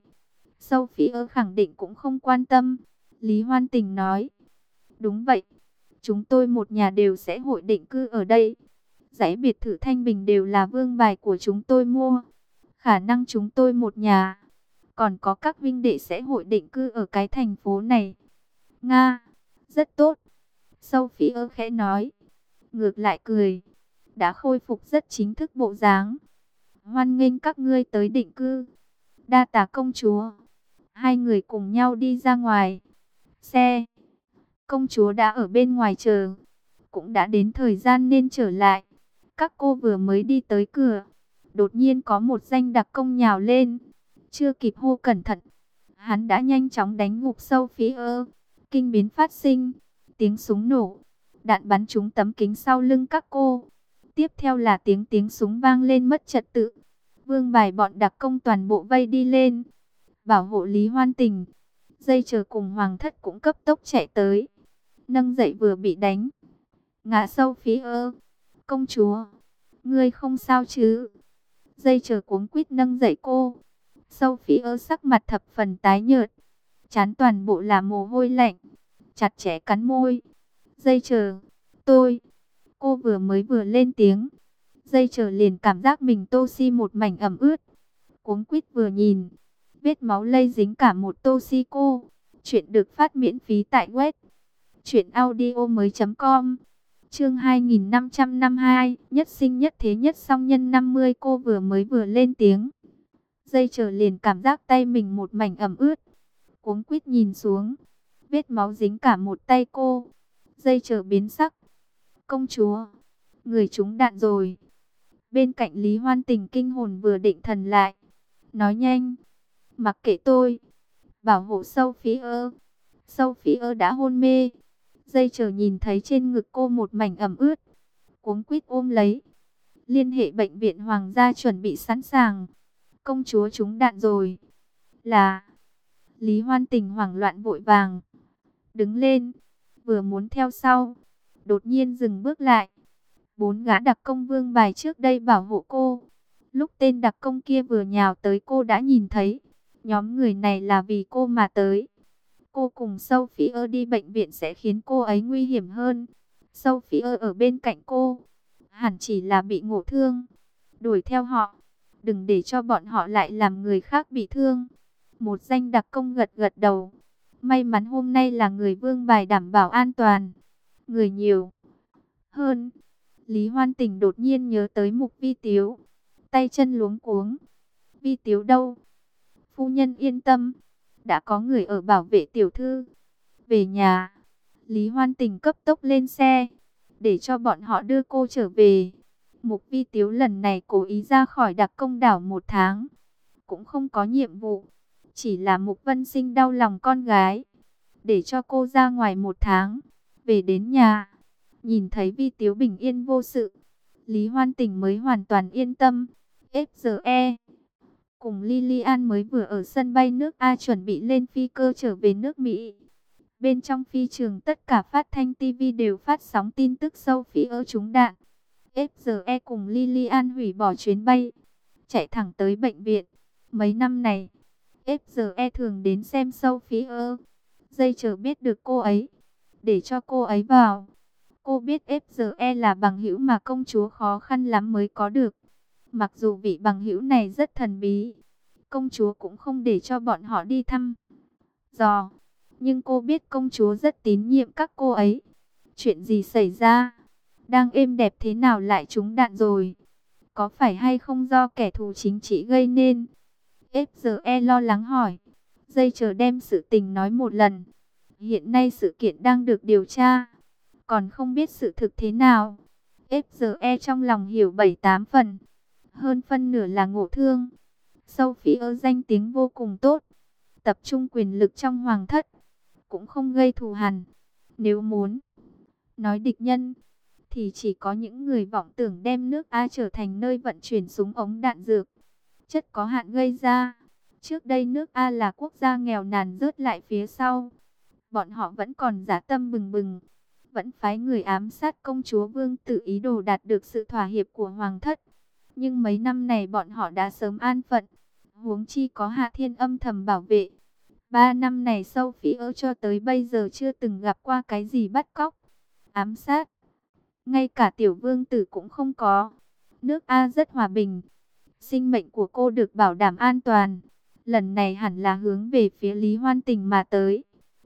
Sophie khẳng định cũng không quan tâm. Lý Hoan Tình nói, đúng vậy, chúng tôi một nhà đều sẽ hội định cư ở đây. Dãy biệt thự Thanh Bình đều là vương bài của chúng tôi mua. Khả năng chúng tôi một nhà, còn có các huynh đệ sẽ hội định cư ở cái thành phố này. Nga, rất tốt. Sophie khẽ nói, ngược lại cười, đã khôi phục rất chính thức bộ dáng. Hoan nghênh các ngươi tới định cư. Đa tạ công chúa. Hai người cùng nhau đi ra ngoài. Xe. Công chúa đã ở bên ngoài chờ. Cũng đã đến thời gian nên trở lại. Các cô vừa mới đi tới cửa. Đột nhiên có một danh đặc công nhào lên. Chưa kịp hô cẩn thận. Hắn đã nhanh chóng đánh gục Sophie. Kinh biến phát sinh. Tiếng súng nổ. Đạn bắn trúng tấm kính sau lưng các cô. Tiếp theo là tiếng súng vang lên mất trật tự. Vương Bài bọn đặc công toàn bộ vây đi lên. Bảo hộ Lý Hoan Tình. Dây chờ cùng Hoàng thất cũng cấp tốc chạy tới. Nâng dậy vừa bị đánh. Ngã Sophie. Công chúa. Ngươi không sao chứ? Dây chờ cuống quýt nâng dậy cô. Sophie sắc mặt thập phần tái nhợt. Trán toàn bộ là mồ hôi lạnh. Chặt chẽ cắn môi. Dây chờ. Cô vừa lên tiếng. Dây chờ liền cảm giác mình tô si một mảnh ẩm ướt. Cuống quýt vừa nhìn. Vết máu lây dính cả một tô si cô. Chuyện được phát miễn phí tại web. truyệnaudiomoi.com. Chương 2552. Nhất sinh nhất thế nhất song nhân 50. Cô vừa lên tiếng. Dây chờ liền cảm giác tay mình một mảnh ẩm ướt. Cuống quýt nhìn xuống. Vết máu dính cả một tay cô. Dây chờ biến sắc. Công chúa. Người trúng đạn rồi. Bên cạnh Lý Hoan Tình kinh hồn vừa định thần lại. Nói nhanh. Mặc kệ tôi. Bảo hộ Sophie. Sophie đã hôn mê. Dây chờ nhìn thấy trên ngực cô một mảnh ẩm ướt. Cuống quýt ôm lấy. Liên hệ bệnh viện Hoàng gia chuẩn bị sẵn sàng. Công chúa trúng đạn rồi. Là. Lý Hoan Tình hoảng loạn vội vàng. Đứng lên. Vừa muốn theo sau. Đột nhiên dừng bước lại. 4 gã đặc công Vương Bài trước đây bảo hộ cô. Lúc tên đặc công kia vừa nhào tới cô đã nhìn thấy. Nhóm người này là vì cô mà tới. Cô cùng Sophie đi bệnh viện sẽ khiến cô ấy nguy hiểm hơn. Sophie ở bên cạnh cô. Hẳn chỉ là bị ngộ thương. Đuổi theo họ. Đừng để cho bọn họ lại làm người khác bị thương. Một danh đặc công gật gật đầu. May mắn hôm nay là người Vương Bài đảm bảo an toàn. Người nhiều hơn. Lý Hoan Tình đột nhiên nhớ tới Mục Vi Tiếu. Tay chân luống cuống. Vi Tiếu đâu? Phu nhân yên tâm. Đã có người ở bảo vệ tiểu thư. Về nhà. Lý Hoan Tình cấp tốc lên xe. Để cho bọn họ đưa cô trở về. Mục Vi Tiếu lần này cố ý ra khỏi đặc công đảo 1 tháng. Cũng không có nhiệm vụ. Chỉ là Mục Vân Sinh đau lòng con gái. Để cho cô ra ngoài 1 tháng. Về đến nhà. Nhìn thấy Vi Tiếu bình yên vô sự. Lý Hoan Tình mới hoàn toàn yên tâm. FGE cùng Lilian mới vừa ở sân bay nước A chuẩn bị lên phi cơ trở về nước Mỹ. Bên trong phi trường tất cả phát thanh TV đều phát sóng tin tức Sophie trúng đạn. FGE cùng Lilian hủy bỏ chuyến bay. Chạy thẳng tới bệnh viện. Mấy năm này, FGE thường đến xem Sophie. Dây chờ biết được cô ấy. Để cho cô ấy vào. Cô biết FGE là bằng hữu mà công chúa khó khăn lắm mới có được. Mặc dù vị bằng hữu này rất thần bí, công chúa cũng không để cho bọn họ đi thăm dò. Nhưng cô biết công chúa rất tín nhiệm các cô ấy. Chuyện gì xảy ra? Đang êm đẹp thế nào lại trúng đạn rồi? Có phải hay không do kẻ thù chính trị gây nên? FGE lo lắng hỏi. Dây chờ đem sự tình nói một lần. Hiện nay sự kiện đang được điều tra. Còn không biết sự thực thế nào. FGE trong lòng hiểu 7-8 phần. Hơn phân nửa là ngộ thương. Sophie danh tiếng vô cùng tốt. Tập trung quyền lực trong hoàng thất. Cũng không gây thù hằn. Nếu muốn nói địch nhân, thì chỉ có những người vọng tưởng đem nước A trở thành nơi vận chuyển súng ống đạn dược. Chất có hạn gây ra. Trước đây nước A là quốc gia nghèo nàn rớt lại phía sau. Bọn họ vẫn còn dã tâm bừng bừng. Vẫn phái người ám sát công chúa Vương Tử ý đồ đạt được sự thỏa hiệp của hoàng thất. Nhưng mấy năm này bọn họ đã sớm an phận. Huống chi có Hạ Thiên âm thầm bảo vệ. 3 năm này Sophie cho tới bây giờ chưa từng gặp qua cái gì bắt cóc, ám sát. Ngay cả tiểu vương tử cũng không có. Nước A rất hòa bình. Sinh mệnh của cô được bảo đảm an toàn. Lần này hẳn là hướng về phía Lý Hoan Tình mà tới.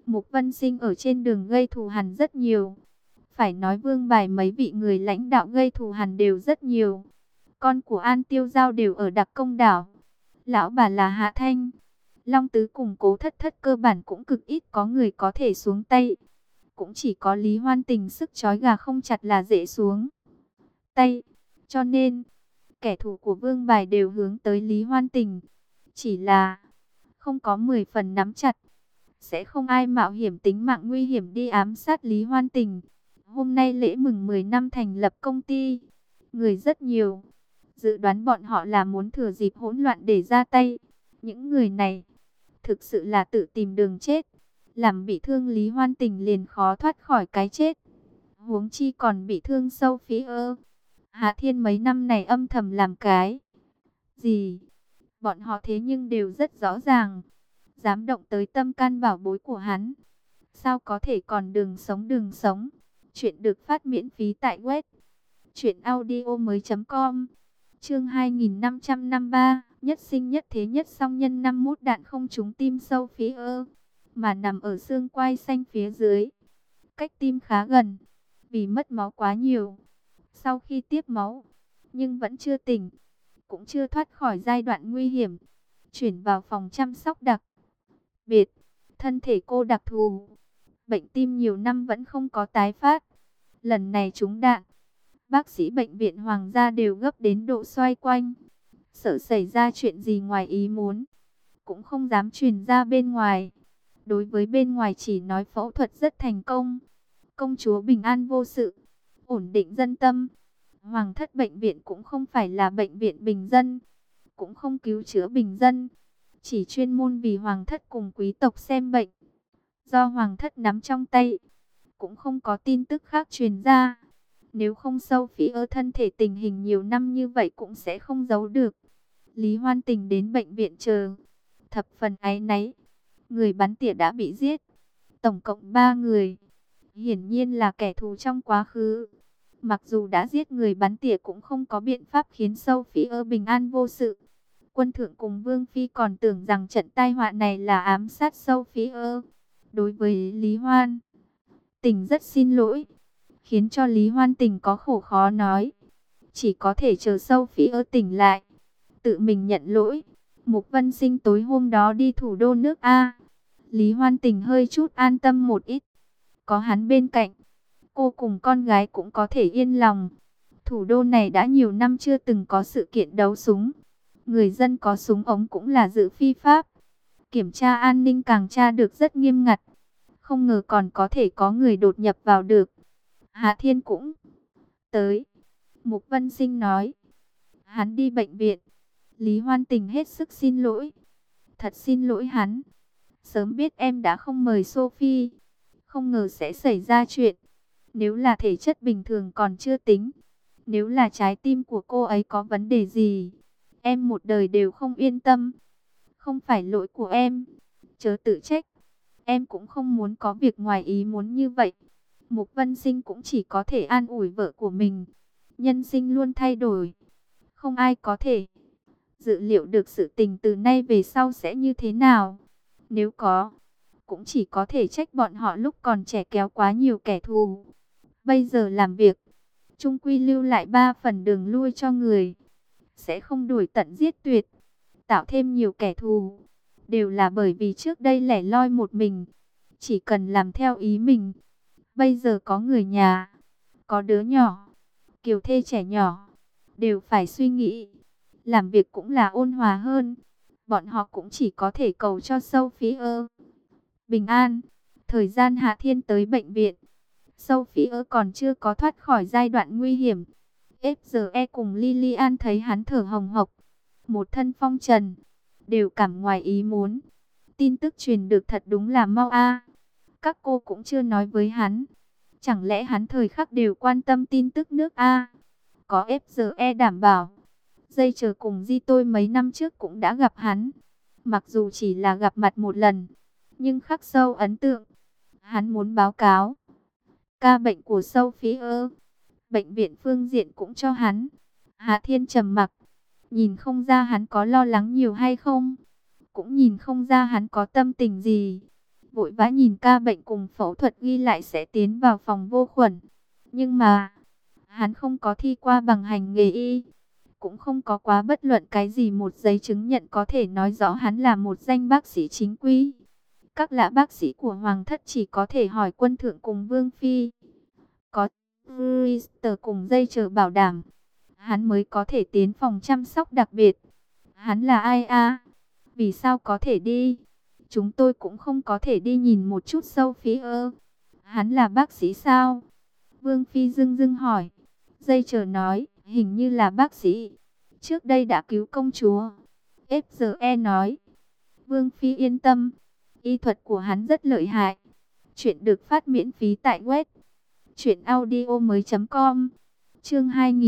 Mục Vân Sinh ở trên đường gây thù hằn rất nhiều. Phải nói Vương Bài mấy vị người lãnh đạo gây thù hằn đều rất nhiều. Con của An Tiêu Giao đều ở Đặc Công Đảo. Lão bà là Hạ Thanh. Long Tứ cùng Cố Thất Thất cơ bản cũng cực ít có người có thể xuống tay. Cũng chỉ có Lý Hoan Tình sức trói gà không chặt là dễ xuống tay. Cho nên, kẻ thù của Vương Bài đều hướng tới Lý Hoan Tình. Chỉ là không có 10 phần nắm chặt. Sẽ không ai mạo hiểm tính mạng nguy hiểm đi ám sát Lý Hoan Tình. Hôm nay lễ mừng 10 năm thành lập công ty. Người rất nhiều. Dự đoán bọn họ là muốn thừa dịp hỗn loạn để ra tay. Những người này thực sự là tự tìm đường chết. Làm bị thương Lý Hoan Tình liền khó thoát khỏi cái chết. Huống chi còn bị thương sâu phí ơ. Hạ Thiên mấy năm này âm thầm làm cái gì? Bọn họ thế nhưng đều rất rõ ràng. Dám động tới tâm can bảo bối của hắn. Sao có thể còn đường sống đường sống. Chuyện được phát miễn phí tại web truyệnaudiomoi.com. Chương 2553, nhất sinh nhất thế nhất song nhân 51 đạn không trúng tim sâu phí ơ, mà nằm ở xương quai xanh phía dưới, cách tim khá gần, vì mất máu quá nhiều. Sau khi tiếp máu, nhưng vẫn chưa tỉnh, cũng chưa thoát khỏi giai đoạn nguy hiểm, chuyển vào phòng chăm sóc đặc biệt. Thân thể cô đặc thù, bệnh tim nhiều năm vẫn không có tái phát. Lần này trúng đạn, bác sĩ bệnh viện Hoàng gia đều gấp đến độ xoay quanh. Sợ xảy ra chuyện gì ngoài ý muốn, cũng không dám truyền ra bên ngoài. Đối với bên ngoài chỉ nói phẫu thuật rất thành công. Công chúa bình an vô sự, ổn định dân tâm. Hoàng thất bệnh viện cũng không phải là bệnh viện bình dân, cũng không cứu chữa bình dân. Chỉ chuyên môn vì hoàng thất cùng quý tộc xem bệnh. Do hoàng thất nắm trong tay, cũng không có tin tức khác truyền ra. Nếu không sâu phí ở thân thể tình hình nhiều năm như vậy cũng sẽ không giấu được. Lý Hoan Tình đến bệnh viện chờ, thập phần áy náy. Người bắn tỉa đã bị giết, tổng cộng 3 người. Hiển nhiên là kẻ thù trong quá khứ. Mặc dù đã giết người bắn tỉa cũng không có biện pháp khiến sâu phí ở bình an vô sự. Quân thượng cùng Vương Phi còn tưởng rằng trận tai họa này là ám sát sâu phí ơ. Đối với Lý Hoan Tình rất xin lỗi, khiến cho Lý Hoan Tình có khổ khó nói. Chỉ có thể chờ sâu phí ơ tỉnh lại, tự mình nhận lỗi. Mục Vân Sinh tối hôm đó đi thủ đô nước A. Lý Hoan Tình hơi chút an tâm một ít. Có hắn bên cạnh, cô cùng con gái cũng có thể yên lòng. Thủ đô này đã nhiều năm chưa từng có sự kiện đấu súng. Người dân có súng ống cũng là giữ phi pháp. Kiểm tra an ninh càng tra được rất nghiêm ngặt. Không ngờ còn có thể có người đột nhập vào được. Hạ Thiên cũng tới. Mục Vân Sinh nói. Hắn đi bệnh viện. Lý Hoan Tình hết sức xin lỗi. Thật xin lỗi hắn. Sớm biết em đã không mời Sophie. Không ngờ sẽ xảy ra chuyện. Nếu là thể chất bình thường còn chưa tính. Nếu là trái tim của cô ấy có vấn đề gì, em một đời đều không yên tâm. Không phải lỗi của em, chớ tự trách. Em cũng không muốn có việc ngoài ý muốn như vậy. Mục Vân Sinh cũng chỉ có thể an ủi vợ của mình. Nhân sinh luôn thay đổi. Không ai có thể dự liệu được sự tình từ nay về sau sẽ như thế nào. Nếu có, cũng chỉ có thể trách bọn họ lúc còn trẻ kéo quá nhiều kẻ thù. Bây giờ làm việc, chung quy lưu lại 3 phần đường lui cho người. Sẽ không đuổi tận giết tuyệt, tạo thêm nhiều kẻ thù. Đều là bởi vì trước đây lẻ loi một mình, chỉ cần làm theo ý mình. Bây giờ có người nhà, có đứa nhỏ, kiều thê trẻ nhỏ, đều phải suy nghĩ. Làm việc cũng là ôn hòa hơn. Bọn họ cũng chỉ có thể cầu cho Sophie bình an. Thời gian Hạ Thiên tới bệnh viện, Sophie còn chưa có thoát khỏi giai đoạn nguy hiểm. FGE cùng Lilian thấy hắn thở hồng hộc, một thân phong trần, đều cảm ngoài ý muốn. Tin tức truyền được thật đúng là mau a. Các cô cũng chưa nói với hắn. Chẳng lẽ hắn thời khắc đều quan tâm tin tức nước a? Có FGE đảm bảo. Dây chờ cùng Di tôi mấy năm trước cũng đã gặp hắn. Mặc dù chỉ là gặp mặt một lần, nhưng khắc sâu ấn tượng. Hắn muốn báo cáo ca bệnh của Sophie. Bệnh viện phương diện cũng cho hắn. Hạ Thiên trầm mặc, nhìn không ra hắn có lo lắng nhiều hay không, cũng nhìn không ra hắn có tâm tình gì. vội vã nhìn ca bệnh cùng phẫu thuật ghi lại sẽ tiến vào phòng vô khuẩn. Nhưng mà, hắn không có thi qua bằng hành nghề y, cũng không có quá bất luận cái gì một giấy chứng nhận có thể nói rõ hắn là một danh bác sĩ chính quy. Các lã bác sĩ của Hoàng thất chỉ có thể hỏi Quân Thượng cùng Vương Phi. Có Twister cùng dây chờ bảo đảm, hắn mới có thể tiến phòng chăm sóc đặc biệt. Hắn là ai a? Vì sao có thể đi? Chúng tôi cũng không có thể đi nhìn một chút Sophie ơ. Hắn là bác sĩ sao? Vương Phi dưng dưng hỏi. Dây chờ nói, hình như là bác sĩ. Trước đây đã cứu công chúa. FGE nói. Vương Phi yên tâm. Y thuật của hắn rất lợi hại. Chuyện được phát miễn phí tại web truyệnaudiomoi.com. Chương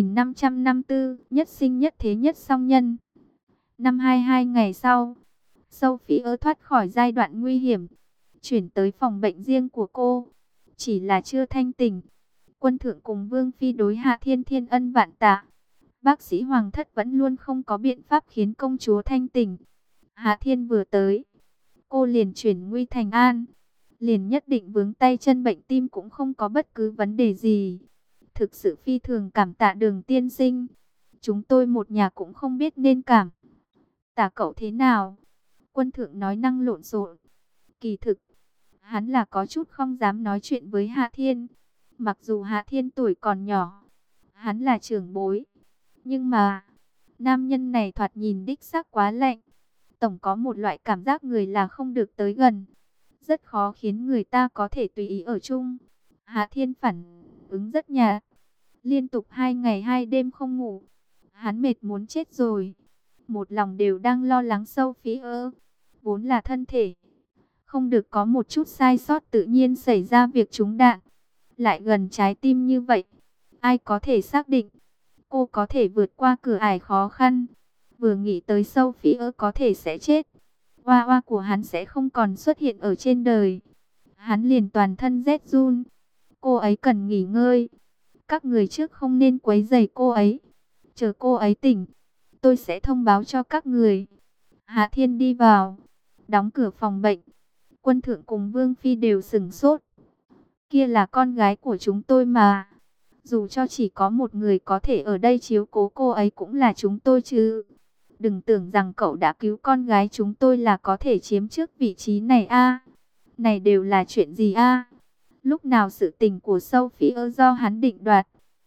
2554, nhất sinh nhất thế nhất song nhân. Năm 22 ngày sau, Sophie thoát khỏi giai đoạn nguy hiểm, chuyển tới phòng bệnh riêng của cô. Chỉ là chưa thanh tỉnh. Quân Thượng cùng Vương Phi đối Hạ Thiên thiên ân vạn tạ. Bác sĩ Hoàng thất vẫn luôn không có biện pháp khiến công chúa thanh tỉnh. Hạ Thiên vừa tới, cô liền chuyển nguy thành an. Liền nhất định vướng tay chân bệnh tim cũng không có bất cứ vấn đề gì. Thực sự phi thường cảm tạ Đường tiên sinh. Chúng tôi một nhà cũng không biết nên cảm tạ cậu thế nào. Quân Thượng nói năng lộn xộn. Kỳ thực, hắn là có chút không dám nói chuyện với Hạ Thiên. Mặc dù Hạ Thiên tuổi còn nhỏ, hắn là trưởng bối. Nhưng mà, nam nhân này thoạt nhìn đích xác quá lạnh. Tổng có một loại cảm giác người là không được tới gần. Rất khó khiến người ta có thể tùy ý ở chung. Hạ Thiên phản ứng rất nhạt. Liên tục 2 ngày 2 đêm không ngủ. Hắn mệt muốn chết rồi. Một lòng đều đang lo lắng Sophie vốn là thân thể không được có một chút sai sót tự nhiên xảy ra việc trúng đạn. Lại gần trái tim như vậy. Ai có thể xác định cô có thể vượt qua cửa ải khó khăn. Vừa nghĩ tới Sophie có thể sẽ chết, Hoa hoa của hắn sẽ không còn xuất hiện ở trên đời. Hắn liền toàn thân rét run. Cô ấy cần nghỉ ngơi. Các người trước không nên quấy rầy cô ấy. Chờ cô ấy tỉnh, tôi sẽ thông báo cho các người. Hạ Thiên đi vào, đóng cửa phòng bệnh. Quân Thượng cùng Vương Phi đều sửng sốt. Kia là con gái của chúng tôi mà. Dù cho chỉ có một người có thể ở đây chiếu cố cô ấy cũng là chúng tôi chứ. Đừng tưởng rằng cậu đã cứu con gái chúng tôi là có thể chiếm trước vị trí này a. Này đều là chuyện gì a? Lúc nào sự tình của Sophie do hắn định đoạt.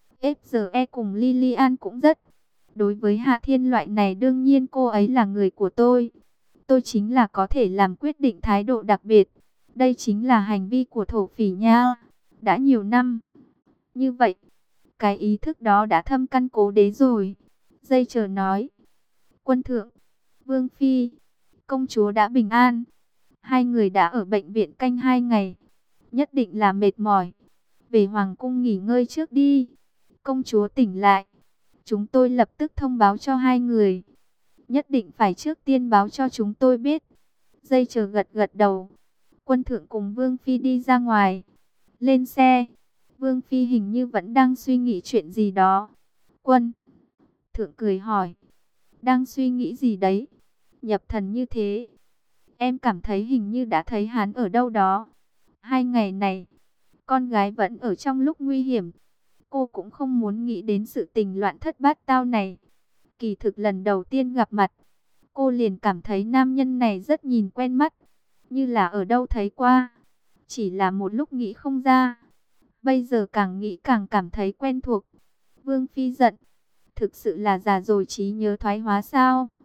FGE cùng Lilian cũng rất. Đối với Hạ Thiên loại này đương nhiên cô ấy là người của tôi. Tôi chính là có thể làm quyết định thái độ đặc biệt. Đây chính là hành vi của thổ phỉ nha. Đã nhiều năm như vậy, cái ý thức đó đã thâm căn cố đế rồi. Dây chờ nói. Quân Thượng, Vương Phi, công chúa đã bình an. Hai người đã ở bệnh viện canh 2 ngày. Nhất định là mệt mỏi. Về Hoàng cung nghỉ ngơi trước đi. Công chúa tỉnh lại, chúng tôi lập tức thông báo cho hai người. Nhất định phải trước tiên báo cho chúng tôi biết. Dây chờ gật gật đầu. Quân Thượng cùng Vương Phi đi ra ngoài. Lên xe. Vương Phi hình như vẫn đang suy nghĩ chuyện gì đó. Quân Thượng cười hỏi. Đang suy nghĩ gì đấy? Nhập thần như thế. Em cảm thấy hình như đã thấy hắn ở đâu đó. 2 ngày này, con gái vẫn ở trong lúc nguy hiểm. Cô cũng không muốn nghĩ đến sự tình loạn thất bát tao này. Kỳ thực lần đầu tiên gặp mặt, cô liền cảm thấy nam nhân này rất nhìn quen mắt. Như là ở đâu thấy qua. Chỉ là một lúc nghĩ không ra. Bây giờ càng nghĩ càng cảm thấy quen thuộc. Vương Phi giận. Thực sự là già rồi trí nhớ thoái hóa sao?